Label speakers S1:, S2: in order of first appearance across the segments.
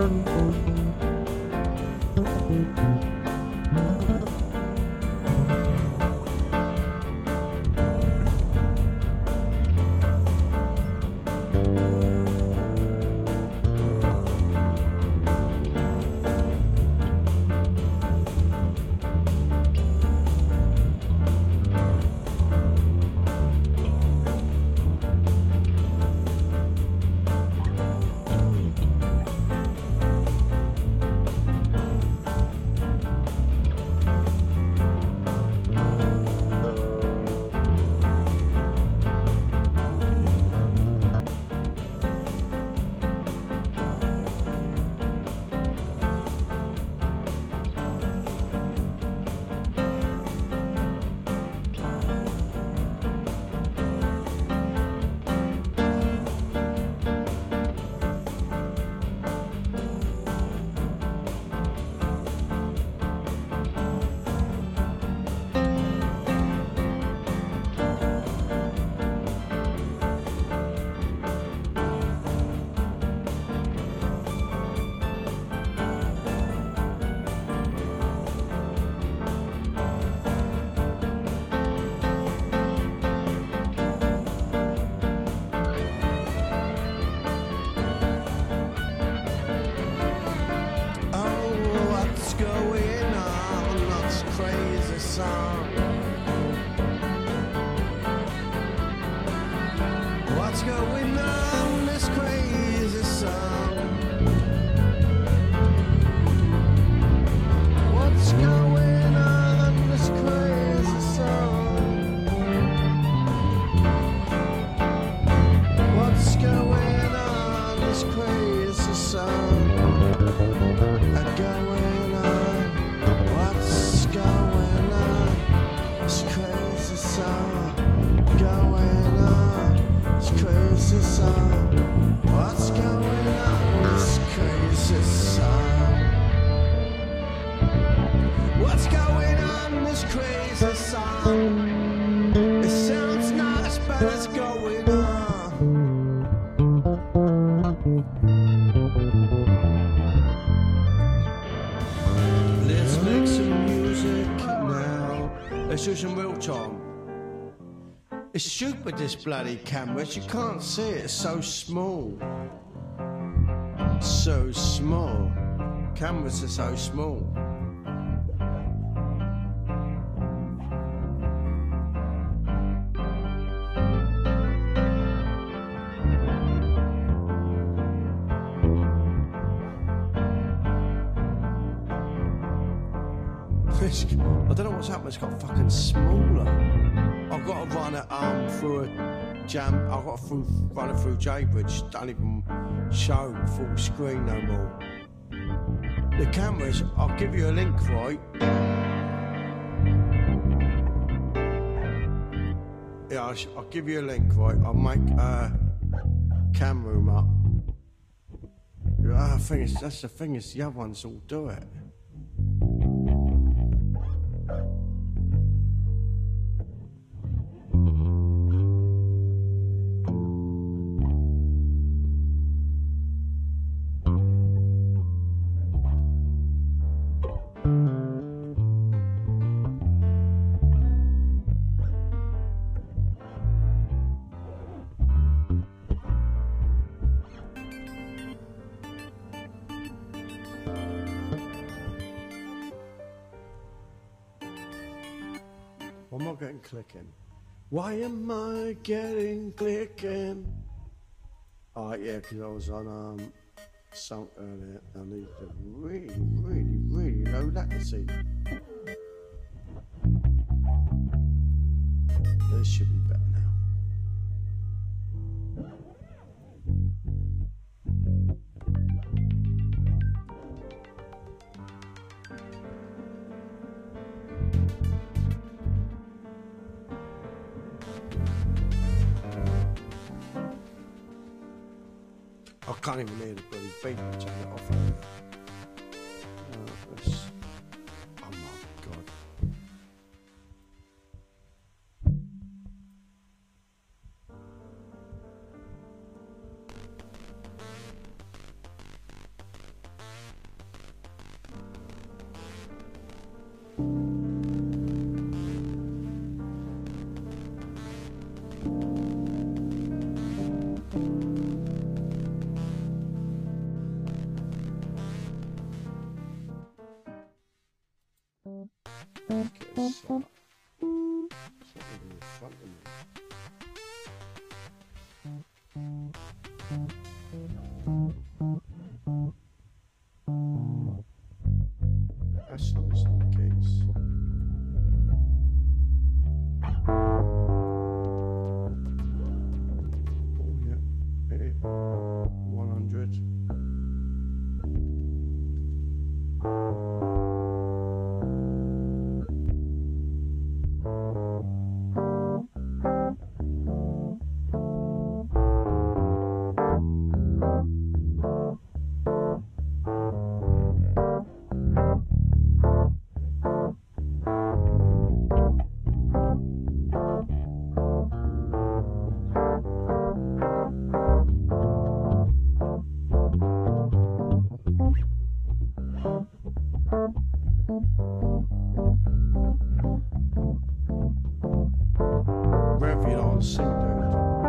S1: It's stupid, this bloody camera. You can't see it. It's so small. So small. Cameras are so small. I don't know what's happened. It's got fucking smaller. I've got to run it through a jam. I've got to run it through J-Bridge. Don't even show full screen no more. The cameras, I'll give you a link, right? Yeah, I'll give you a link, right? I'll make a cam room up. That's the thing is the other ones all do it. I'm not getting clicking. Why am I getting clicking? Oh yeah, because I was on something earlier. I need to really load that to see. This should be better now. I can't even hear the bloody beat. Turn it off. Oh my god. Get a shot. Something in front of me. That's nice on the keys. Oh yeah, 100. Wherever you like to sing, dude.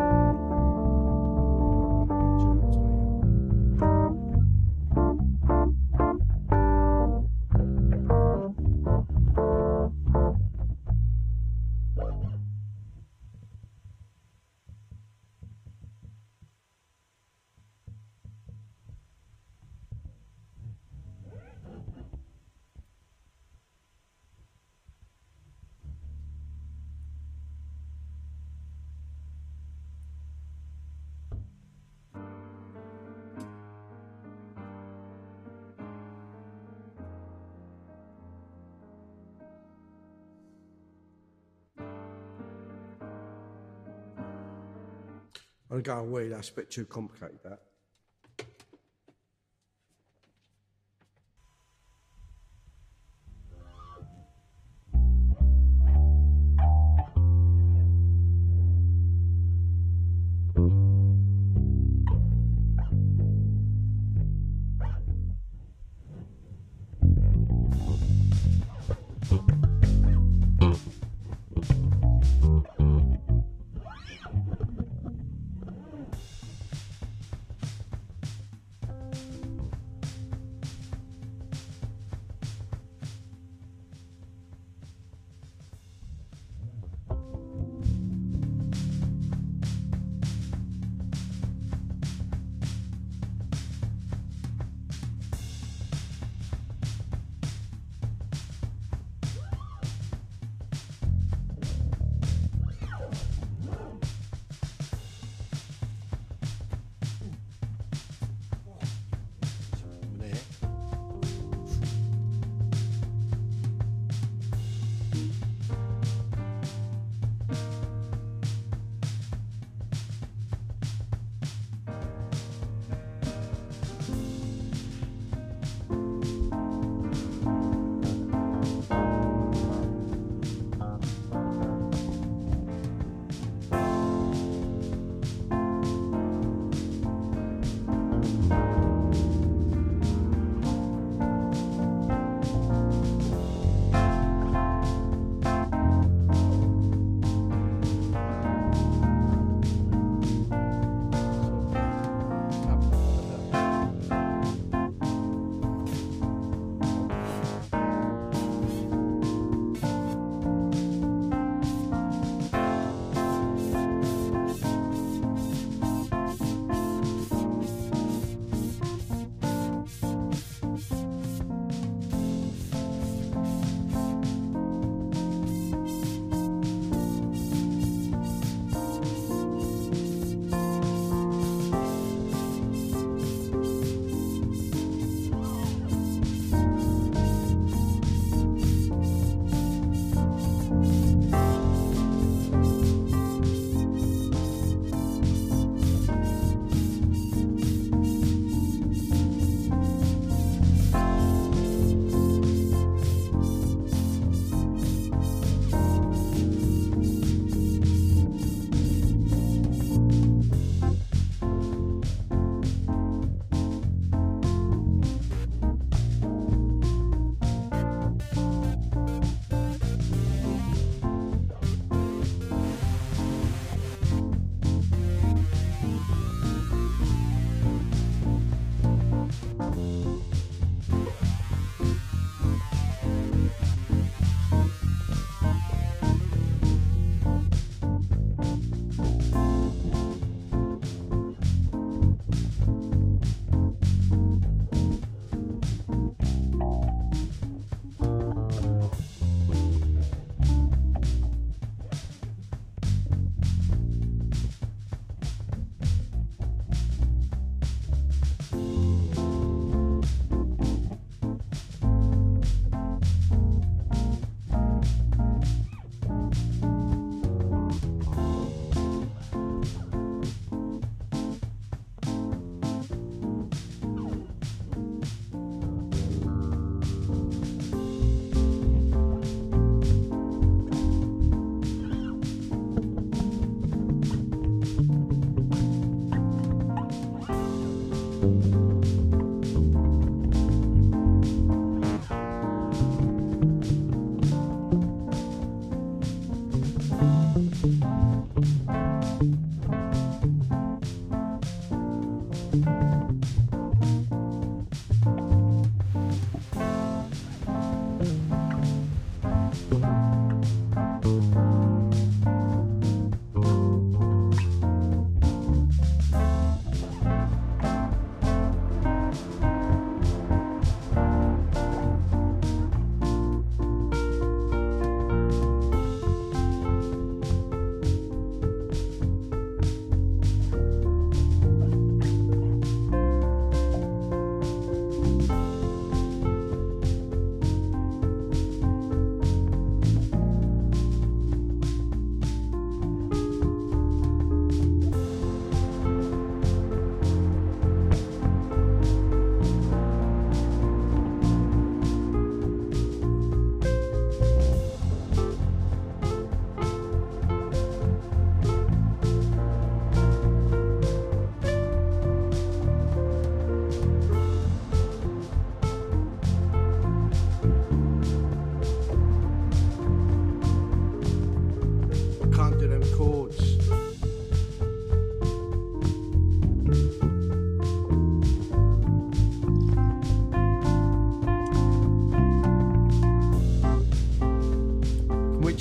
S1: I'm going away, that's a bit too complicated, that.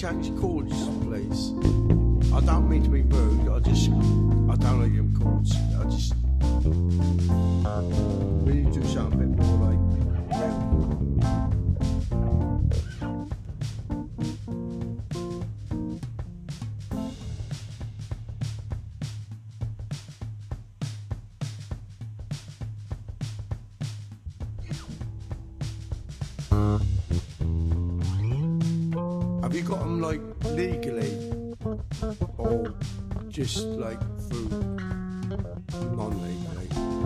S1: change the chords, please? I don't mean to be rude, I don't like them chords. We need to do something a bit more like real. Have you got them like legally or just like through non-legally?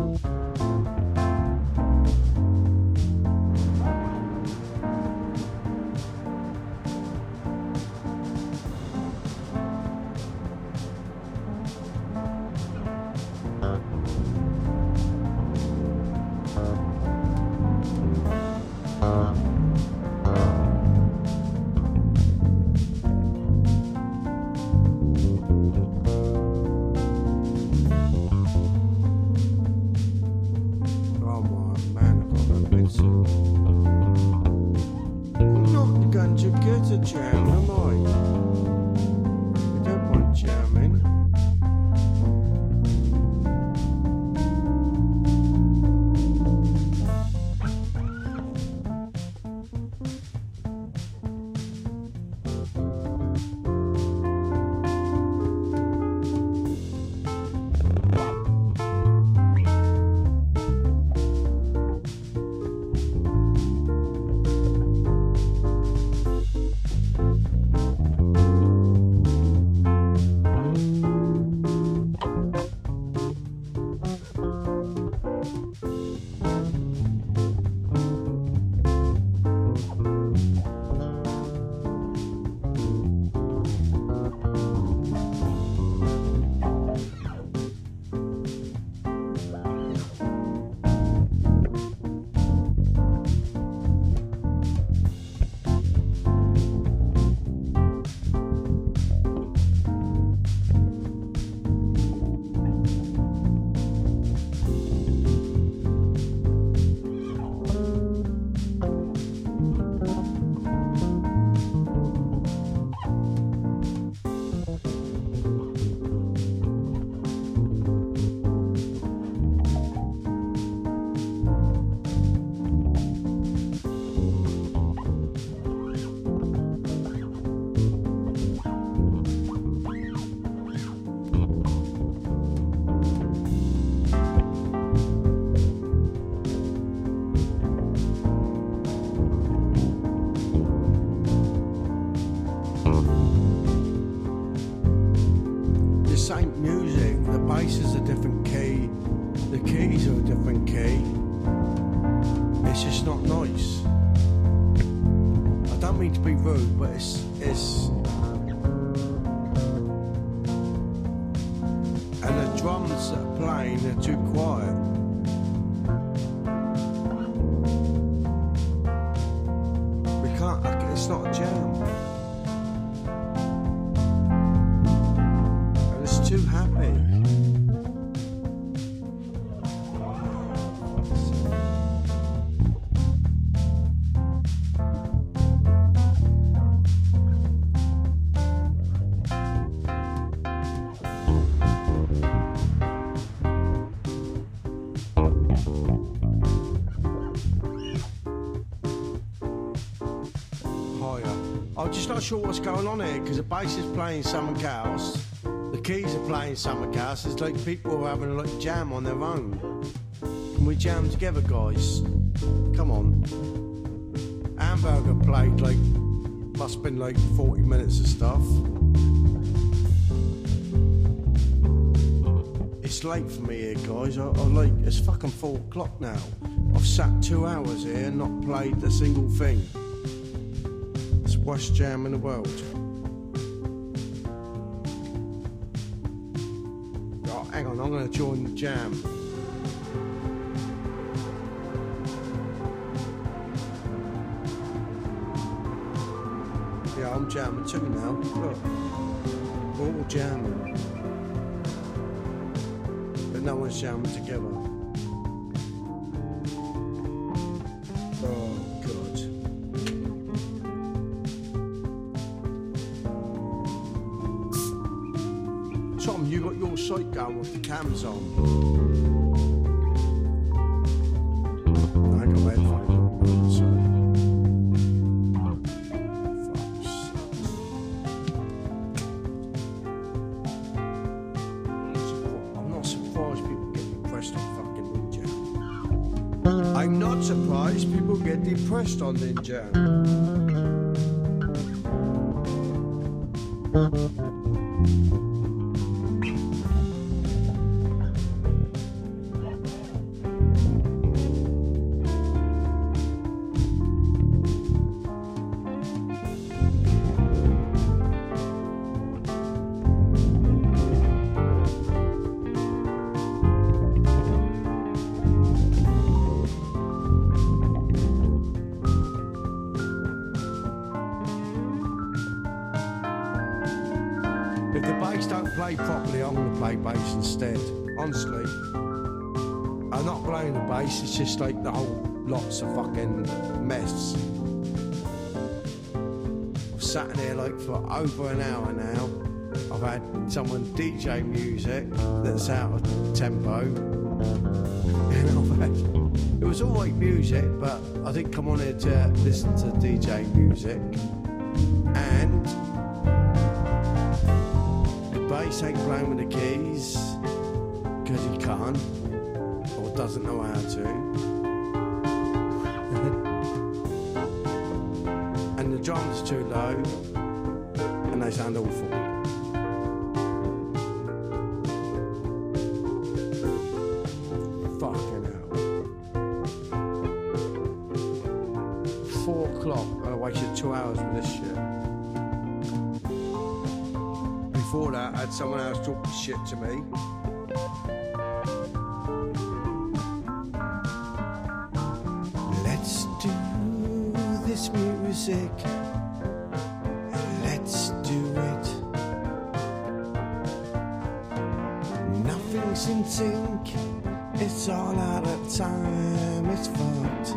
S1: I'm not going to get a jam, am I? We don't want jamming. Same music, the bass is a different key, the keys are a different key. It's just not nice. I don't mean to be rude, but it's and the drums that are playing are too quiet. We can't, it's not a jam. Too happy. I'm just not sure what's going on here because the bass is playing something else. The keys are playing something else. It's like people are having a like jam on their own. Can we jam together, guys? Come on. Hamburger played like, must have been like 40 minutes of stuff. It's late for me here, guys. I like, it's fucking 4 o'clock now. I've sat 2 hours here and not played a single thing. It's the worst jam in the world. Hang on, I'm going to join the jam. Yeah, I'm jamming too now. Look, we're all jamming. But no one's jamming together. Oh, God. got your sight going with the cams on. I ain't got my headphones on, so. I'm not surprised people get depressed on fucking Ninja. I'm not surprised people get depressed on Ninja. If the bass don't play properly, I'm going to play bass instead. Honestly. I'm not playing the bass, it's just like the whole lot's a fucking mess. I've sat in here like for over an hour now. I've had someone DJ music that's out of tempo. And I've had, it was all right music, but I didn't come on here to listen to DJ music. And bass ain't playing with the keys because he can't or doesn't know how to. And the drums too low and they sound awful. Fucking hell. 4 o'clock and I wasted 2 hours with this shit. Before that, I had someone else talking shit to me. Let's do this music. Let's do it. Nothing's in sync. It's all out of time. It's fucked.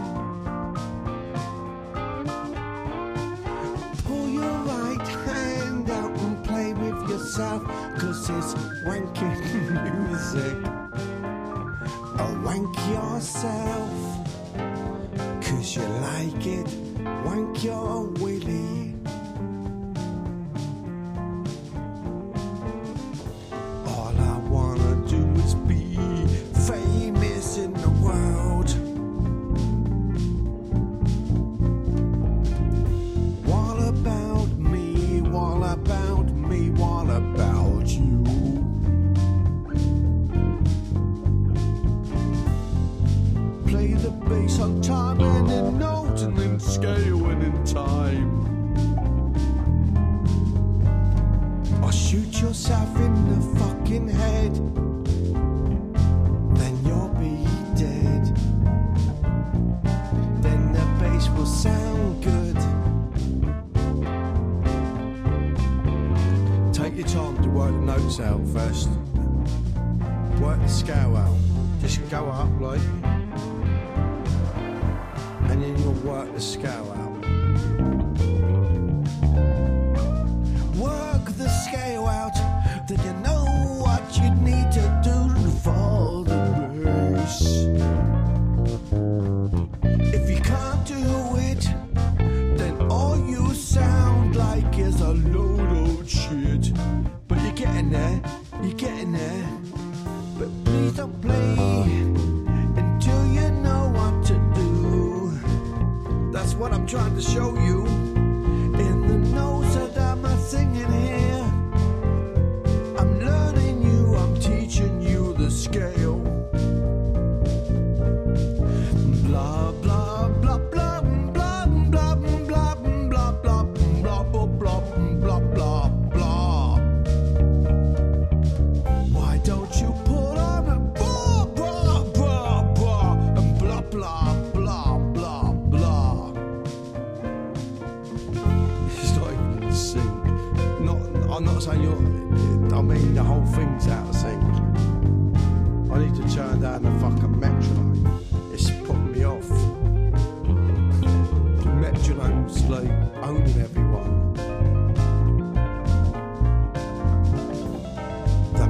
S1: Pull your right hand out and play with yourself, 'cause it's wanking music. Oh, wank yourself, 'cause you like it. Wank your willy. All I wanna do is be famous in the world. What about me? What about me? What about you? Play the bass on time and in notes and in scale and in time. Or shoot yourself in the fucking head, then you'll be dead. Then the bass will sound good. Take your time to work the notes out first. Work the scale out. Just go up like, and then you'll work the scale out. Work the scale out, then you know what you need to do for the bass. If you can't do it, then all you sound like is a load of shit. But you're getting there, you're getting there. But please don't play until you know what to do. That's what I'm trying to show you in the notes that I'm singing here. I'm learning you, I'm teaching you the scale. Blah blah blah blah blah blah blah blah blah blah blah blah blah blah. Why don't you put on a blah blah blah blah and blah blah blah blah blah? It's not even in sync. I'm not saying you're. I mean the whole thing's out of sync. I need to turn down the fucking metronome. It's putting me off. The metronome's like owning everyone. The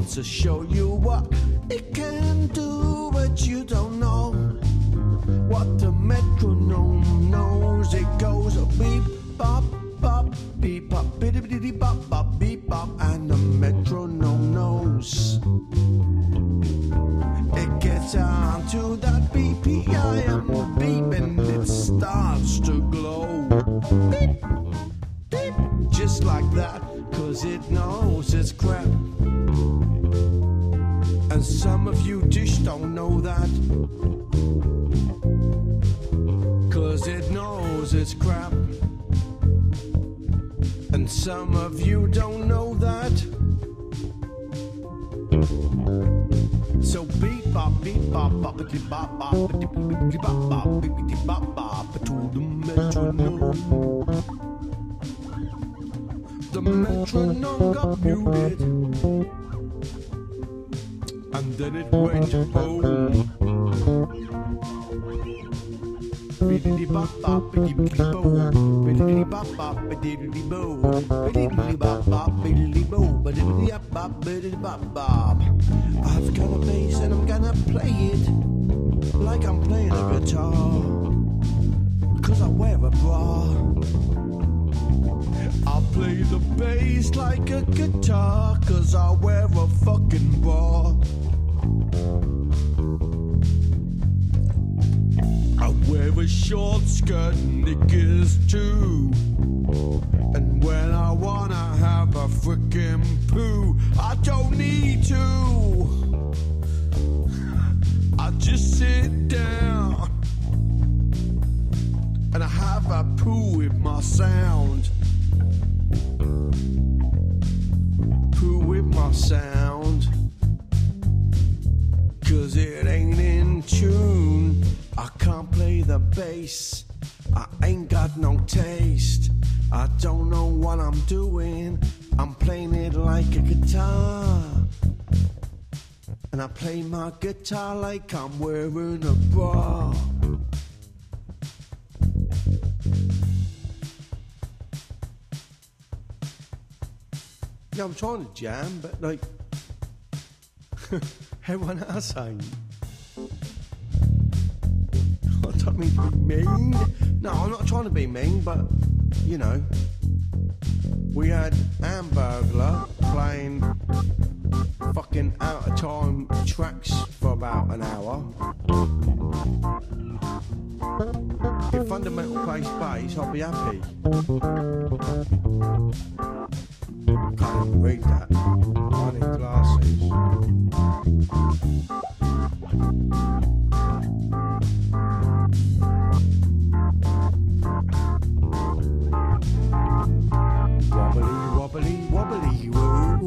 S1: wants to show you what it can do, but you don't know what the metronome knows. It goes a beep, bop, bop, beep, bop, biddy, biddy, bop, bop, beep, bop, and the metronome knows. It gets on to that BPI and the beep, and it starts to glow. Beep, beep, just like that, 'cause it knows it's crap. And some of you just don't know that, 'cause it knows it's crap. And some of you don't know that. So beep bop beep bop bop bop bop bop bop bop bop bop to the metronome. The metronome got muted, and then it went home. Biddly bop bop biddly bo, biddly bop bop biddly bo, biddly bop bop biddly bo, biddly bop biddly bop bop. I've got a bass and I'm gonna play it like I'm playing a guitar, 'cause I wear a bra. I'll play the bass like a guitar, 'cause I wear a fucking bra. I wear a short skirt and knickers too, and when I wanna have a frickin' poo, I don't need to. I just sit down and I have a poo with my sound. Poo with my sound, 'cause it ain't in tune. I can't play the bass, I ain't got no taste. I don't know what I'm doing, I'm playing it like a guitar. And I play my guitar like I'm wearing a bra. Yeah, I'm trying to jam, but like everyone else ain't. I don't mean to be mean. No, I'm not trying to be mean, but you know, we had Hamburglar playing fucking out of time tracks for about an hour. If Fundamental plays bass, I'll be happy. Can't even read that. I need glasses. Wobbly, wobbly, wobbly, woo.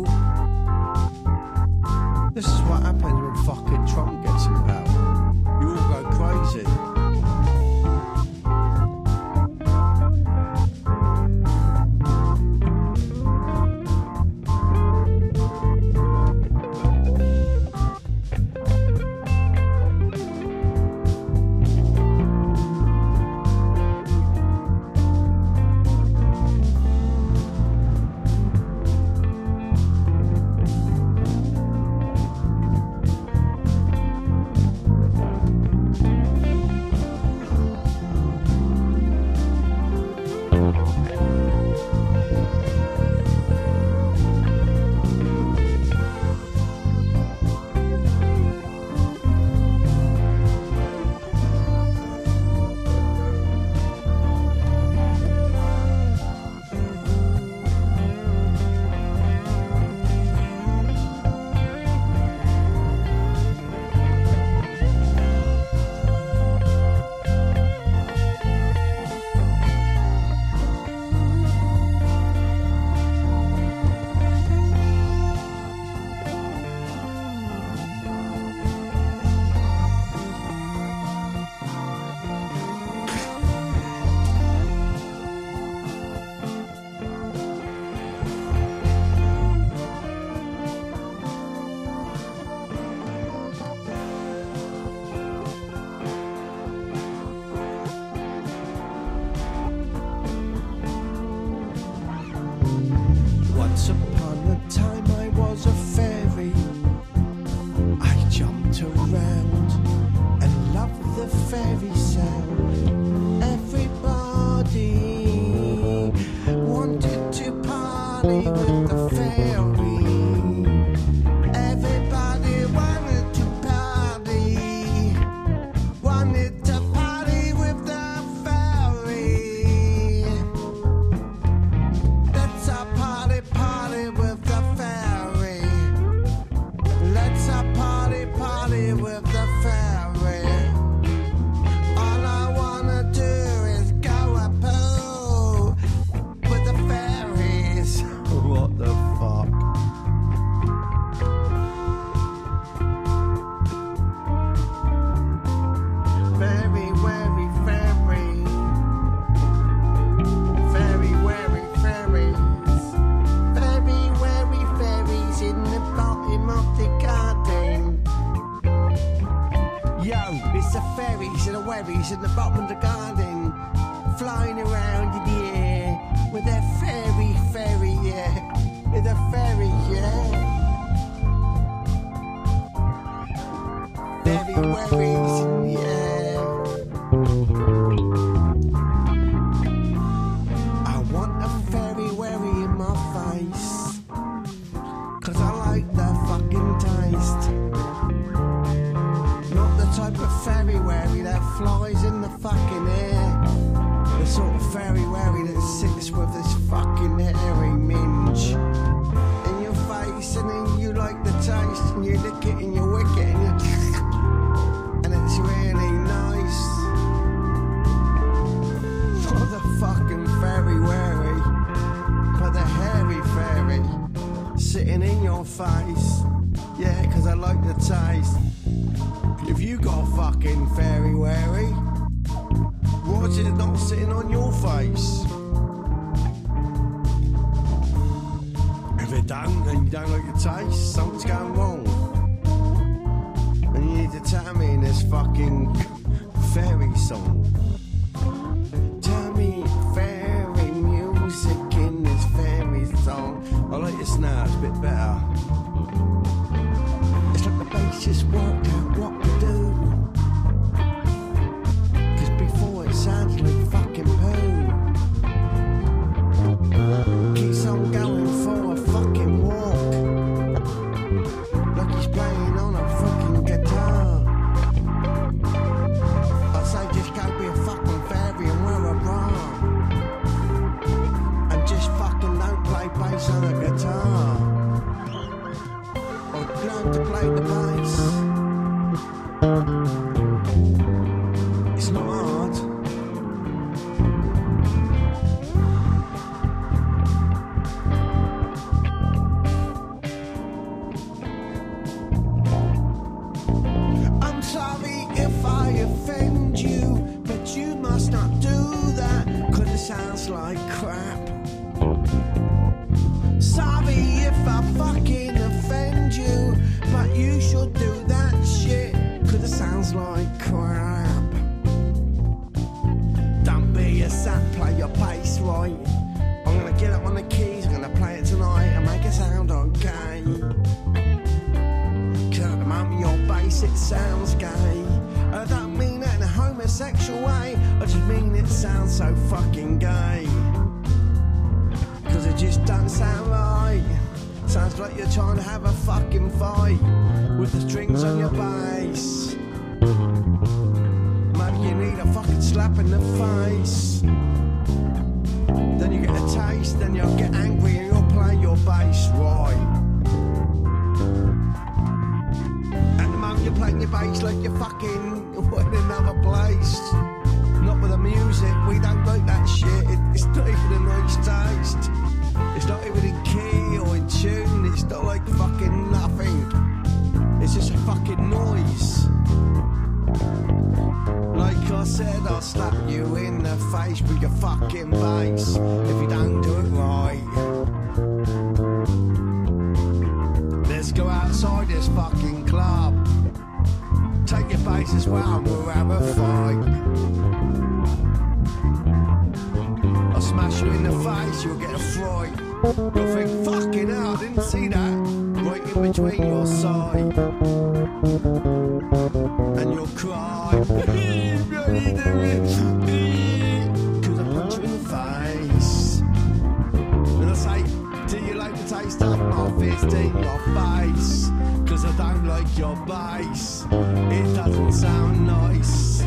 S1: This is what happens when fucking Trump gets in power. You all go crazy. Once upon a time I was a fairy. with the fairy. Everybody wanted to party. Wanted to party with the fairy. Let's a party, party with the fairy. Let's a party, party with the fairy. All I wanna do is go a poo with the fairies. What the fuck? Very wary fairy. Very wary fairies. Very wary fairies in the bottom of the garden. Yo, it's the fairies and the werries in the bottom of the garden, flying around in the air with their fairy, yeah. With a fairy, yeah. Fairy werries in the air. I want a fairy werry in my face, 'cause I like the fucking taste. Not the type of fairy wary that flies in the fucking air. The sort of fairy wary that sits with this fucking hairy minge in your face, and then you like the taste, and you lick it and you wick it, and it's really nice. Not the fucking fairy wary, but the hairy fairy sitting in your face. Yeah, 'cause I like the taste. If you got a fucking fairy wary, why is it not sitting on your face? If it don't, and you don't like the taste, something's going wrong. And you need to tell me in this fucking fairy song. Tell me fairy music in this fairy song. I like this now, it's a bit better. It's like the bass just worked out what to do. 'Cause before it sounded like fucking poo. Keeps on going for a fucking walk, like he's playing on a fucking guitar. I say just go be a fucking fairy and wear a bra, and just fucking don't play bass on a guitar. Learn to play the bass. It's not hard. I'm sorry if I offend you, but you must not do that, 'cause it sounds like crap. Sorry if I fucking offend you, but you should do that shit, 'cause it sounds like crap. Don't be a sap, play your bass right. I'm gonna get up on the keys, I'm gonna play it tonight and make it sound okay. 'Cause at the moment your bass, it sounds gay. I don't mean that in a homosexual way, I just mean it sounds so fucking gay. 'Cause it just don't sound right. Sounds like you're trying to have a fucking fight with the strings on your bass. Maybe you need a fucking slap in the face. Then you get a taste, then you'll get angry and you'll play your bass right. At the moment you're playing your bass like you're fucking in another place. Not with the music, we don't like that shit. It's not even a nice taste. It's not even in key or in tune, it's not like fucking nothing. It's just a fucking noise. Like I said, I'll slap you in the face with your fucking bass if you don't do it right. Let's go outside this fucking club. Take your bass as well and we'll have a fight. I'll smash you in the face, you'll get a fright. You'll think, fucking hell, I didn't see that. Right in between your side. And you'll cry. 'Cause I punch you in the face. And I say, do you like the taste of my fist in your face. Cause I don't like your bass. It doesn't sound nice.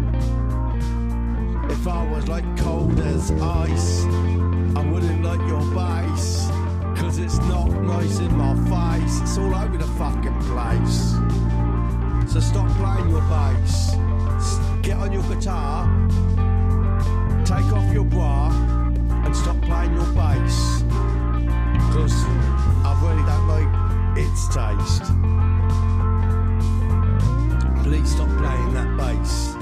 S1: If I was like cold as ice, I wouldn't like your bass. Cause it's not nice in my face. It's all over the fucking place. So stop playing your bass. Get on your guitar, take off your bra, and stop playing your bass. Cause I really don't like its taste. Please stop playing that bass.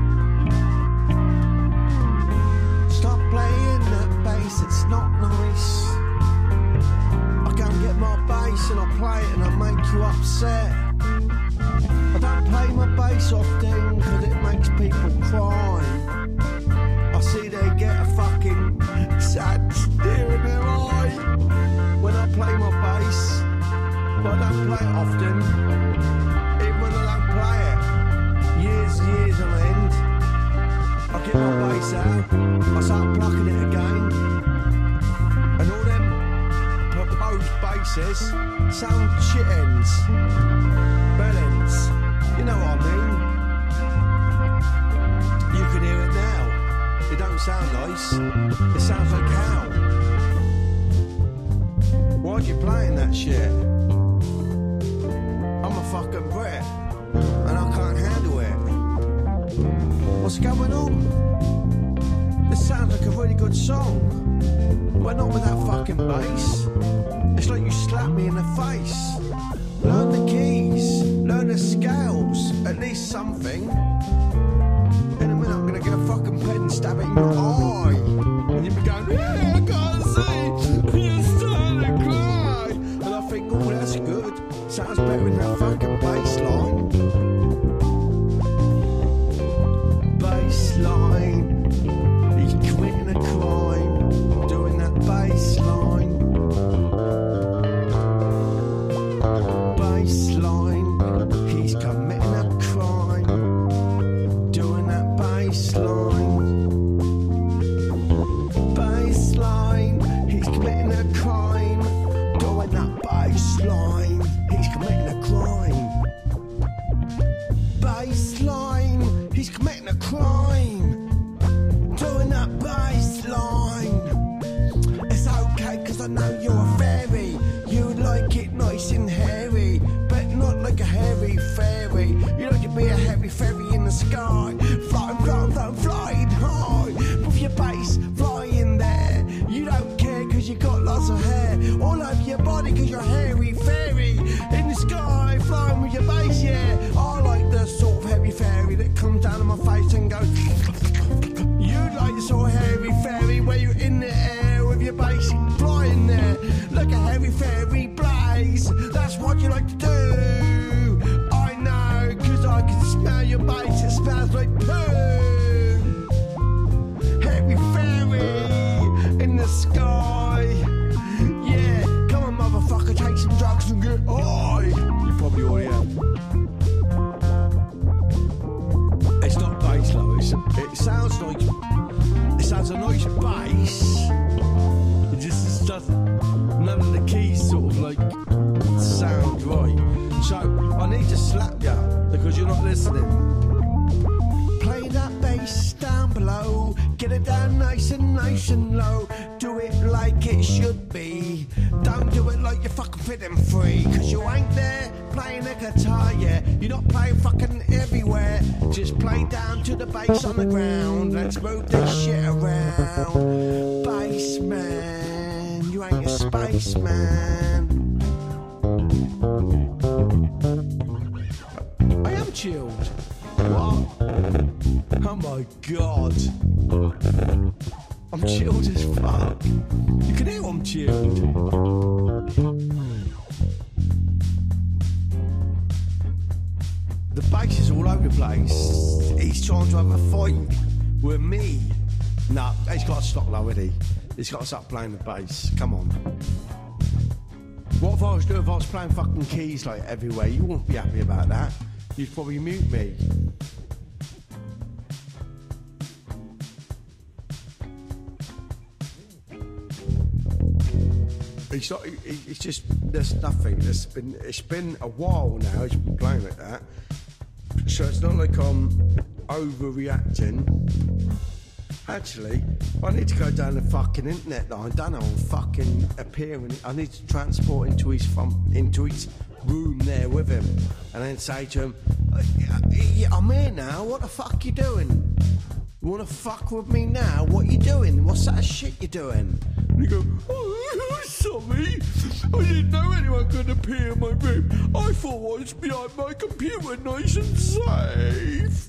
S1: Stop playing that bass, it's not nice. I go and get my bass and I play it and I make you upset. I don't play my bass often cause it makes people cry. I see they get a fucking sad stare in their eye when I play my bass, but I don't play it often. Even when I don't play it, years on end, I get my bass out, I start plucking it again, and all them proposed basses sound shit ends, bell ends, you know what I mean? You can hear it now, it don't sound nice, it sounds like hell. Why'd you playing that shit? I'm a fucking Brit, and I can't handle it. What's going on? This sounds like a really good song, but not with that fucking bass. It's like you slapped me in the face. Learn the keys, learn the scales, at least something. In a minute I'm gonna get a fucking pen and stab it in your eye. And you'll be going, yeah, I can't see, you're starting to cry. And I think, oh, that's good. Sounds better in that fucking bass line. Bass line, he's committing a crime, doing that bass line. Bass line, he's committing a crime, doing that bass line. Bass line, he's committing a crime, doing that bass line. He's committing a crime. Baseline, he's committing a crime, doing that baseline. It's okay, cause I know you're a fairy. You like it nice and hairy, but not like a hairy fairy. You like to be a hairy fairy in the sky, flying high, with your bass flying there. You don't care cause you got lots of hair all over your body cause you're a hairy fairy in the sky, flying with your bass, yeah. I like the sort of hairy fairy that comes down on my face and goes. You like the sort of hairy fairy where you're in the air with your bass flying there like a hairy fairy blaze. That's what you like to do. I know, cause I can smell your bass, it smells like poo. Hairy fairy in the sky. Yeah, come on motherfucker, take some drugs and get high. You probably already have. It's not bass though, it sounds like, it sounds a nice bass. It just doesn't, none of the keys sort of like sound right. So I need to slap you because you're not listening. Play that bass down below, get it down nice and low. Do it like it should be. Don't do it like you're fucking fitting free. Cause you ain't there playing a guitar, yeah. You're not playing fucking everywhere. Just play down to the bass on the ground. Let's move this shit around. Bassman, you ain't a spaceman. I am chilled. What? Oh my god. I'm chilled as fuck. You can hear I'm chilled. The bass is all over the place. He's trying to have a fight with me. No, he's got to stop though, isn't he? He's got to stop playing the bass. Come on. What if I was doing if I was playing fucking keys like everywhere? You wouldn't be happy about that. You'd probably mute me. It's not. It's just there's nothing. It's been a while now. He's been playing like that, so it's not like I'm overreacting. Actually, I need to go down the fucking internet now. I don't know. I'm fucking appearing. I need to transport into his room there with him, and then say to him, "I'm here now. What the fuck you doing? You want to fuck with me now? What you doing? What's that shit you doing?" And he go, "Oh, sorry. I didn't know anyone could appear in my room. I thought I was behind my computer, nice and safe."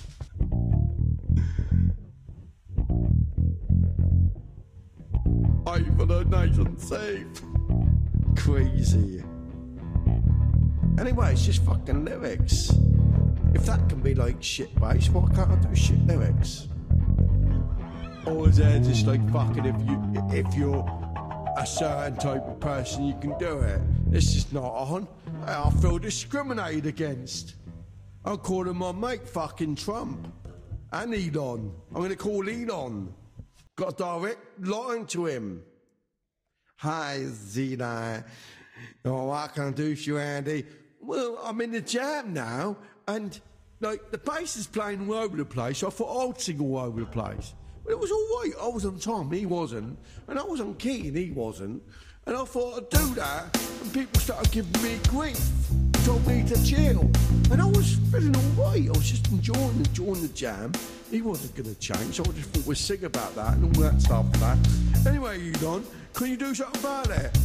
S1: For the nice and safe. Crazy. Anyway, it's just fucking lyrics. If that can be like shit bass, why can't I do shit lyrics? Or is there just like fucking if you're a certain type of person you can do it? It's just not on. I feel discriminated against. I'll call him my mate fucking Trump. And Elon. I'm gonna call Elon. Got a direct line to him. "Hi, Zena. Oh, what can I do for you, Andy?" "Well, I'm in the jam now, and like the bass is playing all over the place. So I thought I'd sing all over the place. But it was all right. I was on time, he wasn't, and I was on key, and he wasn't. And I thought I'd do that, and people started giving me grief, told me to chill, and I was feeling all right. I was just enjoying the jam. He wasn't going to change, so I just thought we'd sing about that and all that stuff. Anyway, Elon, can you do something about it?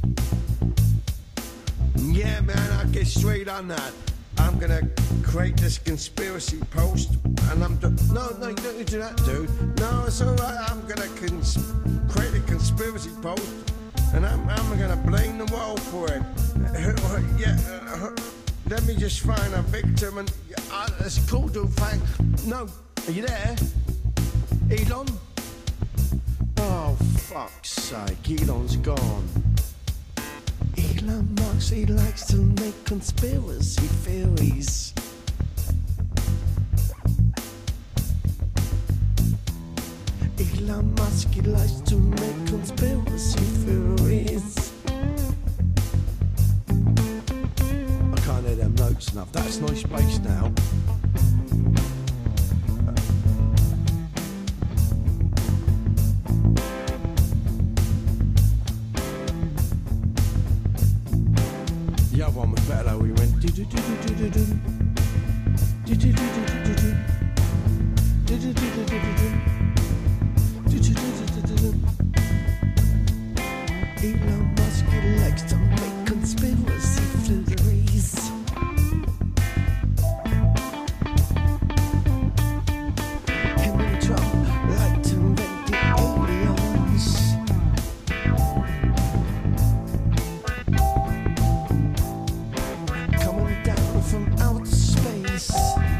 S1: "Yeah, man, I'll get straight on that. I'm going to create this conspiracy post, and I'm... No, you don't need to do that, dude. No, it's all right. I'm going to create a conspiracy post, and I'm going to blame the world for it. Let me just find a victim, and... it's cool, dude, thanks. No, are you there? Elon? Oh, fuck's sake, Elon's gone. Elon Musk, he likes to make conspiracy theories. Elon Musk, he likes to make conspiracy theories. I can't hear them notes enough. That's nice bass now. The other one was better though. We went do do do do do do do do do do do do do do. Elon Musk likes to make conspiracy theories. Him and Trump like to invent the aliens. Coming down from outer space.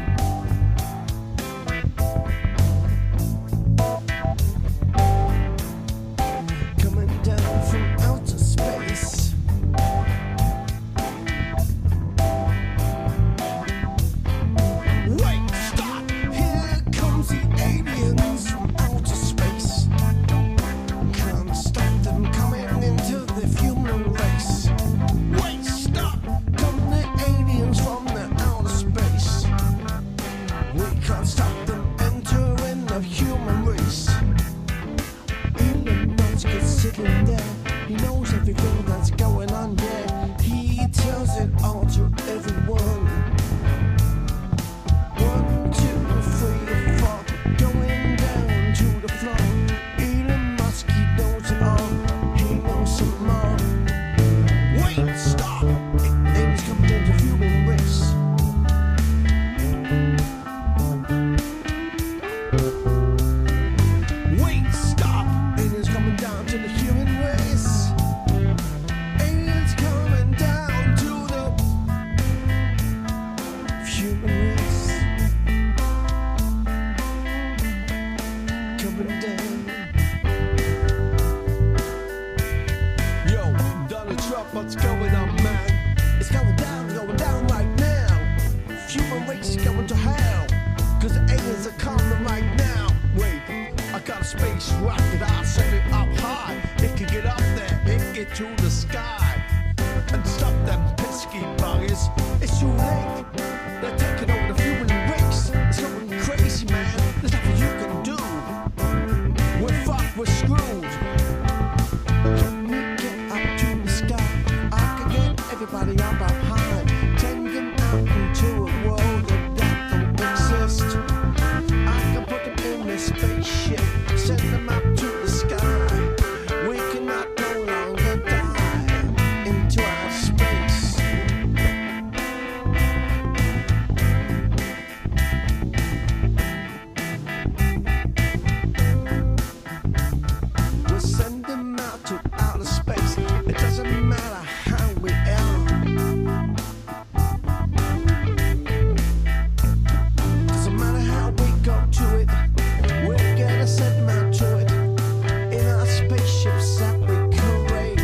S1: Coming down from outer space. Wait, stop! Here comes the aliens from outer space. Can't stop them coming into the human race. Wait, stop! Come the aliens from the outer space. We can't stop them entering the human race. Elon Musk is sitting there. He knows everything that's going on there. He tells it all to everyone. 1, 2, 3, 4, going down to the floor. Elon Musk, he knows it all. He knows some more. Wait, stop! Aliens coming into human race. Wait, stop! Aliens coming down to the human race. Aliens coming down to the human race. Coming down. Yo, Donald Trump, what's going on, man? It's going down right now. Human race is going to hell. Cause the aliens are coming right now. Wait, I got a space rocket, I'll set it up high. It can get up there, it can to the sky and stop them pesky buggers. It's too late. They're taking over the human race. It's going crazy, man. There's nothing you can do. We're fucked. We're screwed. Can we get up to the sky? I can get everybody up high. Take them out into a world that don't exist. I can put them in a spaceship, send them up to the sky. We cannot no longer die into our space. We'll send them out to outer space. It doesn't matter how we are. Doesn't matter how we go to it. We're gonna send them out to it in our spaceships that we create.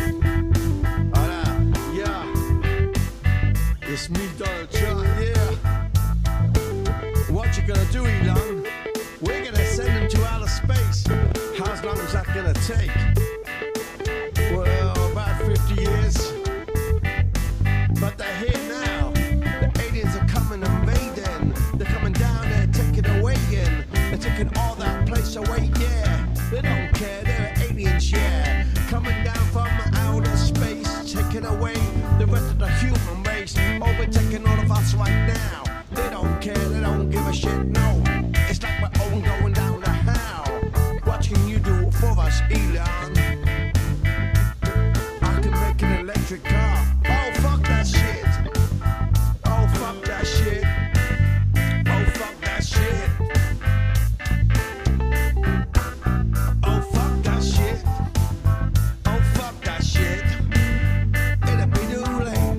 S1: Yeah. It's me, Donald Trump, yeah. What you gonna do, Elon? We're gonna send them to outer space. How long is that gonna take? Well, about 50 years. But they're here now. The aliens are coming invading. They're coming down there, taking away again. They're taking all that place away, yeah. They don't care, they're aliens, yeah. Coming down from outer space, taking away the rest of the human race. Overtaking all of us right now. They don't care, they don't give a shit, no. It's like we're all going down the hell. What can you do for us, Elon? I can make an electric car. Oh, fuck that shit. Oh, fuck that shit. Oh, fuck that shit. Oh, fuck that shit. Oh, fuck that shit. It'll be too late.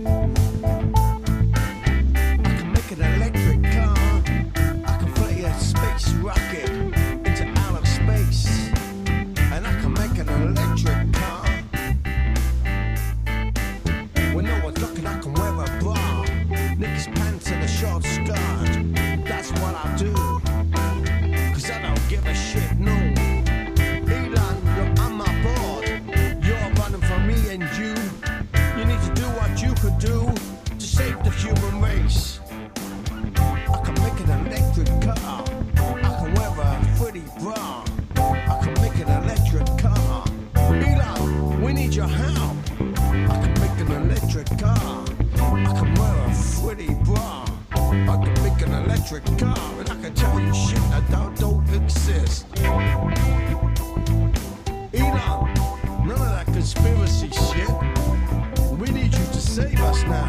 S1: I can make an electric car. I can fly a space rocket into outer space. And I can make an electric car. When no one's looking, I can wear a bra. Nick's pants and a short skirt. That's what I do. Cause I don't give a shit, no. Elon, you're on my board. You're running for me and you. You need to do what you could do to save the human race. I can make an electric car. I can wear a pretty bra. I can make an electric car. Elon, we need your help. I can make an electric car. I can wear a pretty bra. I can make an electric car. And I can tell you shit that don't exist. Elon, none of that conspiracy shit. We need you to save us now.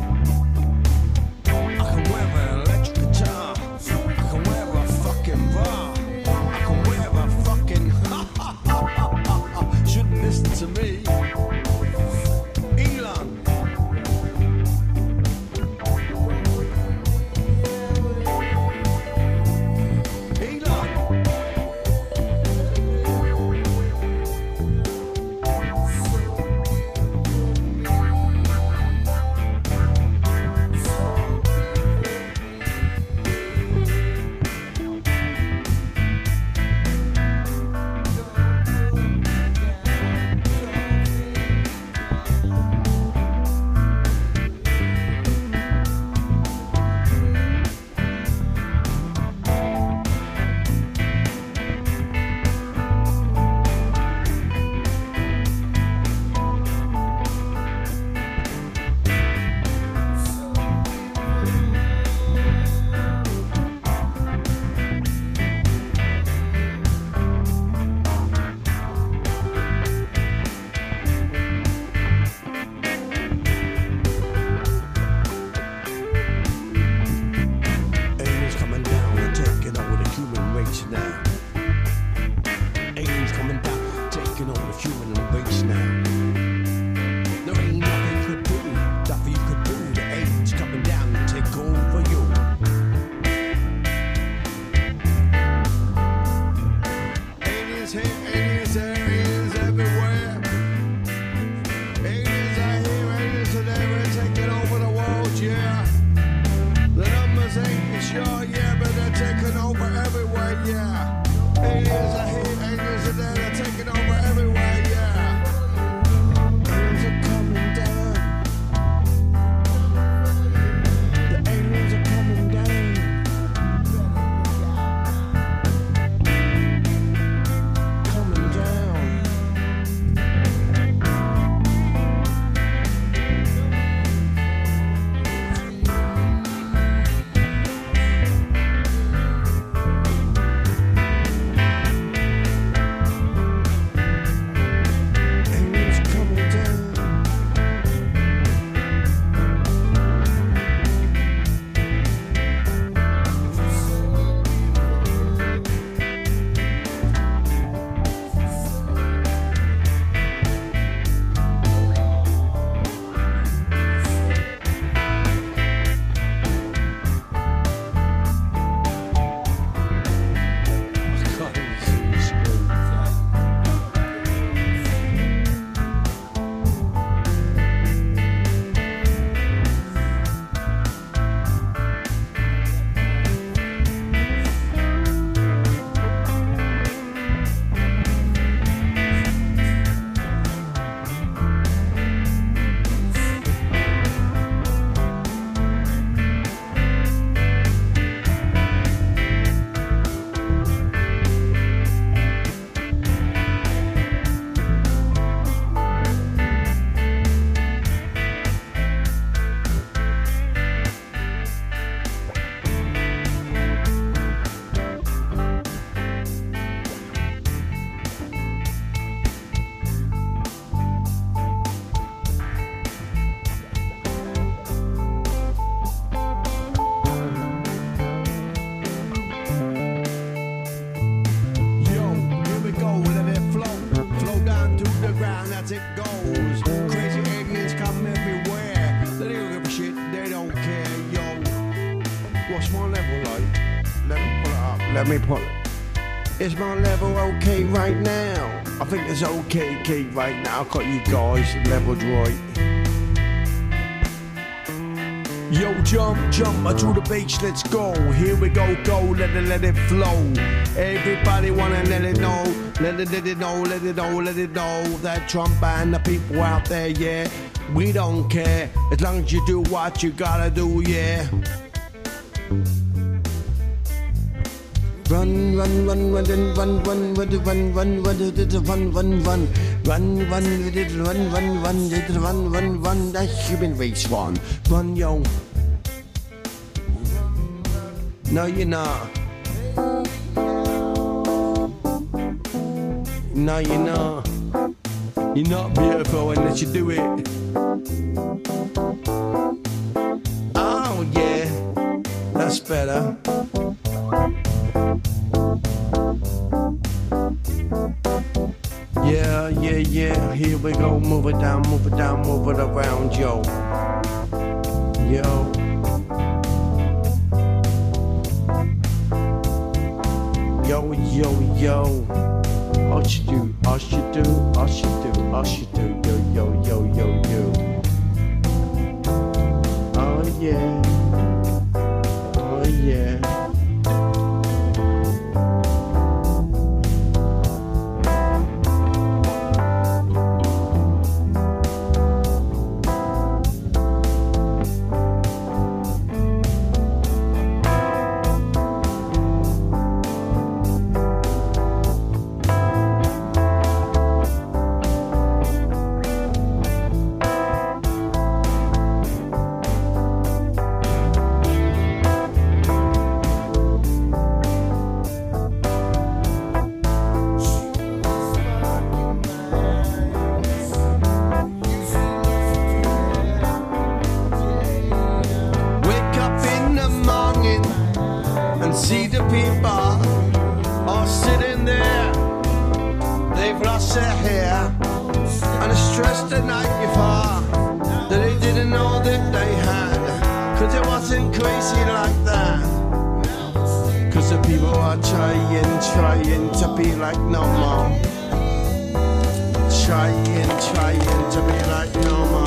S1: I can wear an electric guitar. I can wear a fucking bra. I can wear a fucking shouldn't listen to me. Elon. Elon. let me put it. Is my level okay right now? I think it's okay, right now. I've got you guys leveled right. Yo, jump to the beach, let's go. Here we go, let it flow. Everybody wanna let it know, let it know. That Trump and the people out there, yeah. We don't care, as long as you do what you gotta do, yeah. Run, run, run, run, run, run, run, run, run, run, run, run, run, that's human race one. Run, yo. No, you're not. No, you're not. You're not beautiful unless you do it. Oh, yeah. That's better. Yeah, here we go, move it down, move it around, yo. Yo. Yo. All she do, yo. Oh yeah. See the people all sitting there, they've lost their hair, and it's stressed the night before that they didn't know that they had, cause it wasn't crazy like that, cause the people are trying to be like no more, trying to be like no more.